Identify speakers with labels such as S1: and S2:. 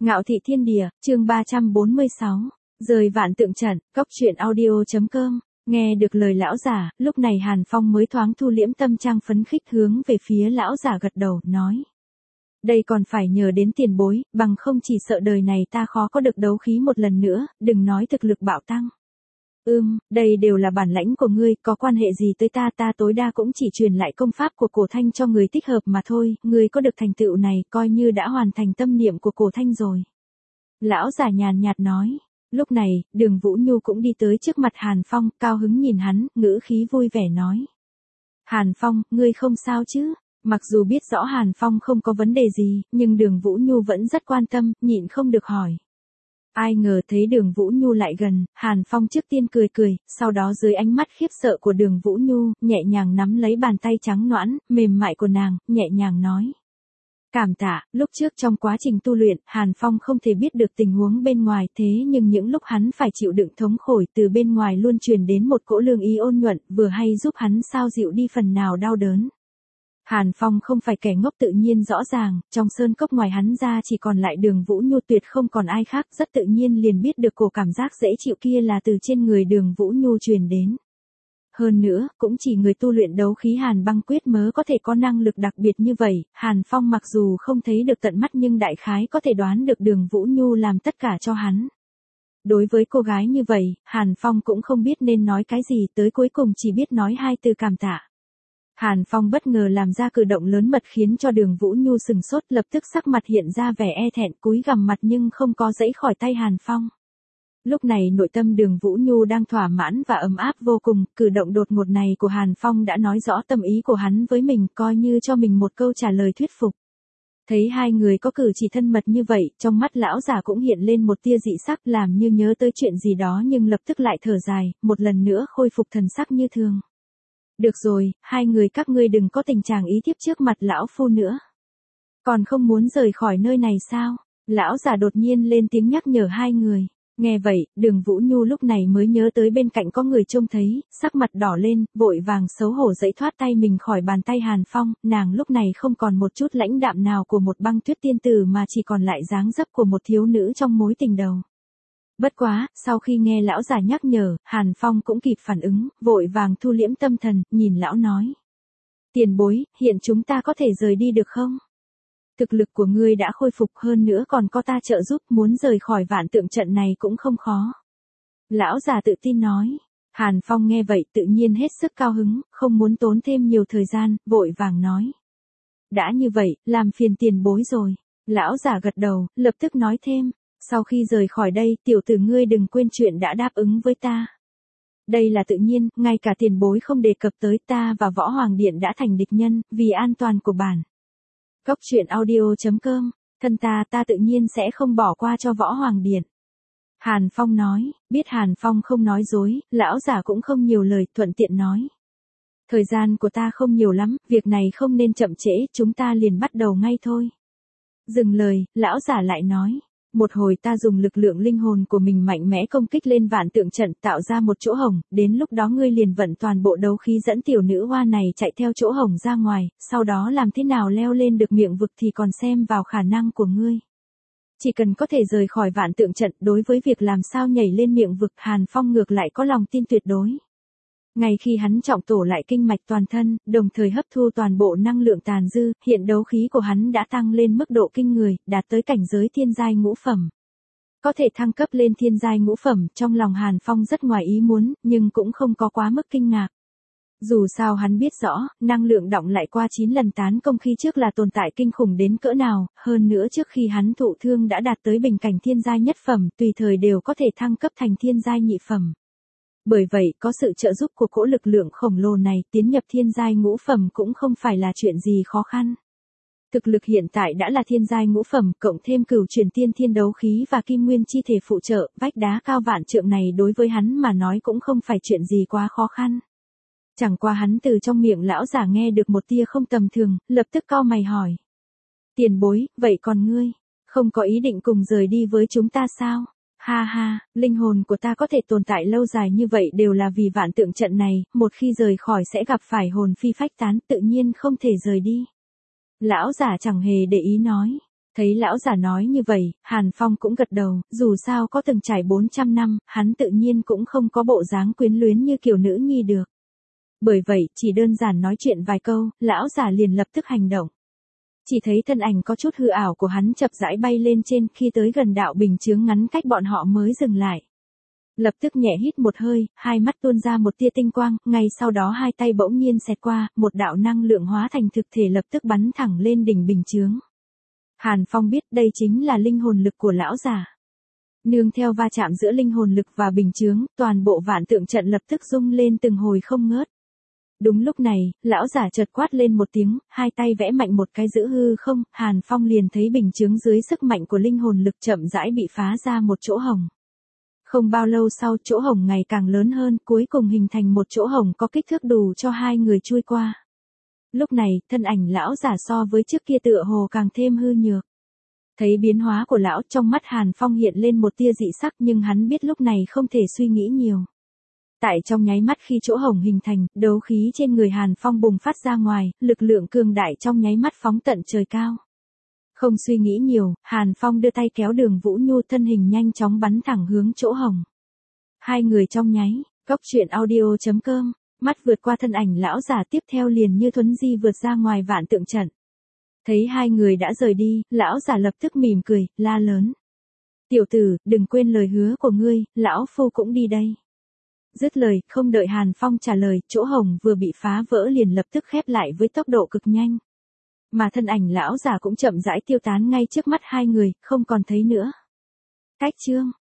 S1: Ngạo thị thiên địa, chương 346. Rời vạn tượng trận, cốc truyện audio.com. Nghe được lời lão giả, lúc này Hàn Phong mới thoáng thu liễm tâm trạng phấn khích hướng về phía lão giả gật đầu, nói. Đây còn phải nhờ đến tiền bối, bằng không chỉ sợ đời này ta khó có được đấu khí một lần nữa, đừng nói thực lực bạo tăng. Đây đều là bản lãnh của ngươi, có quan hệ gì tới ta, ta tối đa cũng chỉ truyền lại công pháp của Cổ Thanh cho người thích hợp mà thôi, ngươi có được thành tựu này, coi như đã hoàn thành tâm niệm của Cổ Thanh rồi. Lão giả nhàn nhạt nói. Lúc này, Đường Vũ Nhu cũng đi tới trước mặt Hàn Phong, cao hứng nhìn hắn, ngữ khí vui vẻ nói. Hàn Phong, ngươi không sao chứ? Mặc dù biết rõ Hàn Phong không có vấn đề gì, nhưng Đường Vũ Nhu vẫn rất quan tâm, nhịn không được hỏi. Ai ngờ thấy Đường Vũ Nhu lại gần, Hàn Phong trước tiên cười cười, sau đó dưới ánh mắt khiếp sợ của Đường Vũ Nhu, nhẹ nhàng nắm lấy bàn tay trắng nõn, mềm mại của nàng, nhẹ nhàng nói. Cảm tạ, lúc trước trong quá trình tu luyện, Hàn Phong không thể biết được tình huống bên ngoài, thế nhưng những lúc hắn phải chịu đựng thống khổ từ bên ngoài luôn truyền đến một cỗ lương ý ôn nhuận, vừa hay giúp hắn sao dịu đi phần nào đau đớn. Hàn Phong không phải kẻ ngốc, tự nhiên rõ ràng, trong sơn cốc ngoài hắn ra chỉ còn lại Đường Vũ Nhu, tuyệt không còn ai khác, rất tự nhiên liền biết được cổ cảm giác dễ chịu kia là từ trên người Đường Vũ Nhu truyền đến. Hơn nữa, cũng chỉ người tu luyện đấu khí Hàn Băng Quyết mới có thể có năng lực đặc biệt như vậy, Hàn Phong mặc dù không thấy được tận mắt nhưng đại khái có thể đoán được Đường Vũ Nhu làm tất cả cho hắn. Đối với cô gái như vậy, Hàn Phong cũng không biết nên nói cái gì, tới cuối cùng chỉ biết nói hai từ cảm tạ. Hàn Phong bất ngờ làm ra cử động lớn mật khiến cho Đường Vũ Nhu sừng sốt, lập tức sắc mặt hiện ra vẻ e thẹn, cúi gằm mặt nhưng không có giãy khỏi tay Hàn Phong. Lúc này nội tâm Đường Vũ Nhu đang thỏa mãn và ấm áp vô cùng, cử động đột ngột này của Hàn Phong đã nói rõ tâm ý của hắn với mình, coi như cho mình một câu trả lời thuyết phục. Thấy hai người có cử chỉ thân mật như vậy, trong mắt lão già cũng hiện lên một tia dị sắc, làm như nhớ tới chuyện gì đó nhưng lập tức lại thở dài, một lần nữa khôi phục thần sắc như thường. Được rồi, hai người các ngươi đừng có tình trạng ý tiếp trước mặt lão phu nữa. Còn không muốn rời khỏi nơi này sao? Lão già đột nhiên lên tiếng nhắc nhở hai người. Nghe vậy, Đường Vũ Nhu lúc này mới nhớ tới bên cạnh có người trông thấy, sắc mặt đỏ lên, vội vàng xấu hổ giãy thoát tay mình khỏi bàn tay Hàn Phong, nàng lúc này không còn một chút lãnh đạm nào của một băng tuyết tiên tử mà chỉ còn lại dáng dấp của một thiếu nữ trong mối tình đầu. Bất quá, sau khi nghe lão già nhắc nhở, Hàn Phong cũng kịp phản ứng, vội vàng thu liễm tâm thần, nhìn lão nói. Tiền bối, hiện chúng ta có thể rời đi được không? Thực lực của ngươi đã khôi phục, hơn nữa còn có ta trợ giúp, muốn rời khỏi vạn tượng trận này cũng không khó. Lão già tự tin nói. Hàn Phong nghe vậy tự nhiên hết sức cao hứng, không muốn tốn thêm nhiều thời gian, vội vàng nói. Đã như vậy, làm phiền tiền bối rồi. Lão già gật đầu, lập tức nói thêm. Sau khi rời khỏi đây, tiểu tử ngươi đừng quên chuyện đã đáp ứng với ta. Đây là tự nhiên, ngay cả tiền bối không đề cập tới, ta và Võ Hoàng Điện đã thành địch nhân, vì an toàn của bản. Cốc truyện audio.com, thân ta tự nhiên sẽ không bỏ qua cho Võ Hoàng Điện. Hàn Phong nói, biết Hàn Phong không nói dối, lão giả cũng không nhiều lời, thuận tiện nói. Thời gian của ta không nhiều lắm, việc này không nên chậm trễ, chúng ta liền bắt đầu ngay thôi. Dừng lời, lão giả lại nói. Một hồi ta dùng lực lượng linh hồn của mình mạnh mẽ công kích lên vạn tượng trận, tạo ra một chỗ hổng, đến lúc đó ngươi liền vận toàn bộ đấu khí dẫn tiểu nữ hoa này chạy theo chỗ hổng ra ngoài, sau đó làm thế nào leo lên được miệng vực thì còn xem vào khả năng của ngươi. Chỉ cần có thể rời khỏi vạn tượng trận, đối với việc làm sao nhảy lên miệng vực, Hàn Phong ngược lại có lòng tin tuyệt đối. Ngay khi hắn trọng tổ lại kinh mạch toàn thân, đồng thời hấp thu toàn bộ năng lượng tàn dư, hiện đấu khí của hắn đã tăng lên mức độ kinh người, đạt tới cảnh giới thiên giai ngũ phẩm. Có thể thăng cấp lên thiên giai ngũ phẩm, trong lòng Hàn Phong rất ngoài ý muốn, nhưng cũng không có quá mức kinh ngạc. Dù sao hắn biết rõ, năng lượng đọng lại qua 9 lần tán công khi trước là tồn tại kinh khủng đến cỡ nào, hơn nữa trước khi hắn thụ thương đã đạt tới bình cảnh thiên giai nhất phẩm, tùy thời đều có thể thăng cấp thành thiên giai nhị phẩm. Bởi vậy, có sự trợ giúp của cỗ lực lượng khổng lồ này, tiến nhập thiên giai ngũ phẩm cũng không phải là chuyện gì khó khăn. Thực lực hiện tại đã là thiên giai ngũ phẩm, cộng thêm cửu truyền tiên thiên đấu khí và kim nguyên chi thể phụ trợ, vách đá cao vạn trượng này đối với hắn mà nói cũng không phải chuyện gì quá khó khăn. Chẳng qua hắn từ trong miệng lão giả nghe được một tia không tầm thường, lập tức cau mày hỏi. Tiền bối, vậy còn ngươi, không có ý định cùng rời đi với chúng ta sao? Ha ha, linh hồn của ta có thể tồn tại lâu dài như vậy đều là vì vạn tượng trận này, một khi rời khỏi sẽ gặp phải hồn phi phách tán, tự nhiên không thể rời đi. Lão giả chẳng hề để ý nói. Thấy lão giả nói như vậy, Hàn Phong cũng gật đầu, dù sao có từng trải 400 năm, hắn tự nhiên cũng không có bộ dáng quyến luyến như kiểu nữ nhi được. Bởi vậy, chỉ đơn giản nói chuyện vài câu, lão giả liền lập tức hành động. Chỉ thấy thân ảnh có chút hư ảo của hắn chậm rãi bay lên trên, khi tới gần đạo bình chướng ngắn cách bọn họ mới dừng lại. Lập tức nhẹ hít một hơi, hai mắt tuôn ra một tia tinh quang, ngay sau đó hai tay bỗng nhiên xẹt qua, một đạo năng lượng hóa thành thực thể lập tức bắn thẳng lên đỉnh bình chướng. Hàn Phong biết đây chính là linh hồn lực của lão giả. Nương theo va chạm giữa linh hồn lực và bình chướng, toàn bộ vạn tượng trận lập tức rung lên từng hồi không ngớt. Đúng lúc này, lão giả chợt quát lên một tiếng, hai tay vẽ mạnh một cái giữ hư không, Hàn Phong liền thấy bình chướng dưới sức mạnh của linh hồn lực chậm rãi bị phá ra một chỗ hồng. Không bao lâu sau, chỗ hồng ngày càng lớn hơn, cuối cùng hình thành một chỗ hồng có kích thước đủ cho hai người chui qua. Lúc này, thân ảnh lão giả so với trước kia tựa hồ càng thêm hư nhược. Thấy biến hóa của lão, trong mắt Hàn Phong hiện lên một tia dị sắc, nhưng hắn biết lúc này không thể suy nghĩ nhiều. Tại trong nháy mắt khi chỗ hồng hình thành, đấu khí trên người Hàn Phong bùng phát ra ngoài, lực lượng cường đại trong nháy mắt phóng tận trời cao. Không suy nghĩ nhiều, Hàn Phong đưa tay kéo Đường Vũ Nhu, thân hình nhanh chóng bắn thẳng hướng chỗ hồng. Hai người trong nháy, Góc Truyện Audio.com, mắt vượt qua thân ảnh lão giả, tiếp theo liền như thuấn di vượt ra ngoài vạn tượng trận. Thấy hai người đã rời đi, lão giả lập tức mỉm cười, la lớn. Tiểu tử, đừng quên lời hứa của ngươi, lão phu cũng đi đây. Dứt lời, không đợi Hàn Phong trả lời, chỗ hồng vừa bị phá vỡ liền lập tức khép lại với tốc độ cực nhanh. Mà thân ảnh lão giả cũng chậm rãi tiêu tán ngay trước mắt hai người, không còn thấy nữa. Cách chương